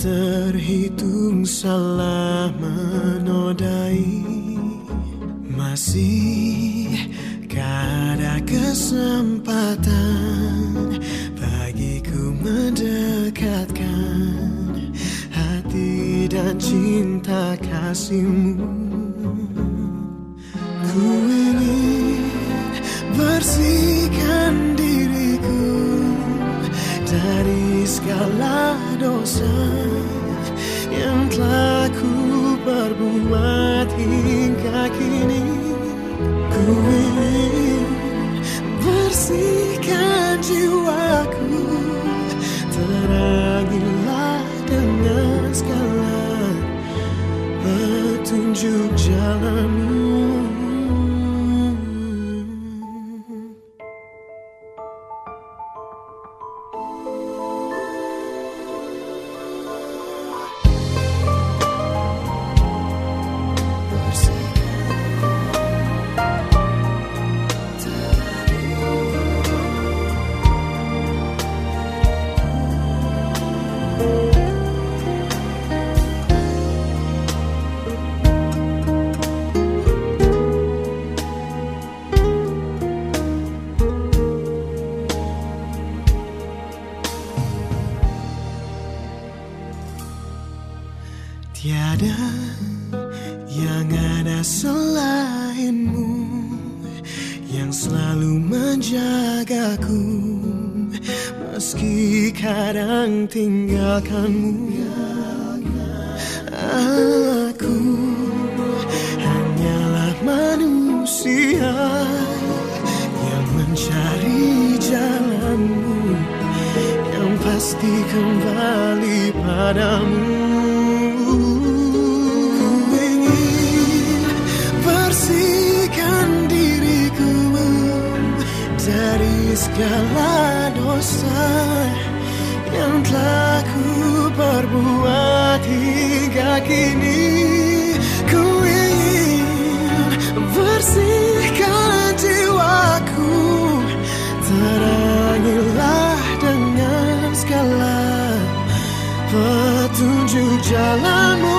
terhitung salah menodai. Masih ada kesempatan bagiku mendekatkan hati dan cinta kasihmu. Ku ingin bersihkan diriku dari segala dosa yang telah ku perbuat hingga kini. Ku ingin bersihkan jiwaku, terangilah dengan segala petunjuk jalanmu. Tiada yang ada selainmu, yang selalu menjagaku, meski kadang tinggalkanmu. Aku hanyalah manusia yang mencari jalanmu, yang pasti kembali padamu. Bersihkan diriku dari segala dosa yang telah ku perbuat hingga kini. Ku ingin bersihkan jiwaku, terangilah dengan segala petunjuk jalanmu.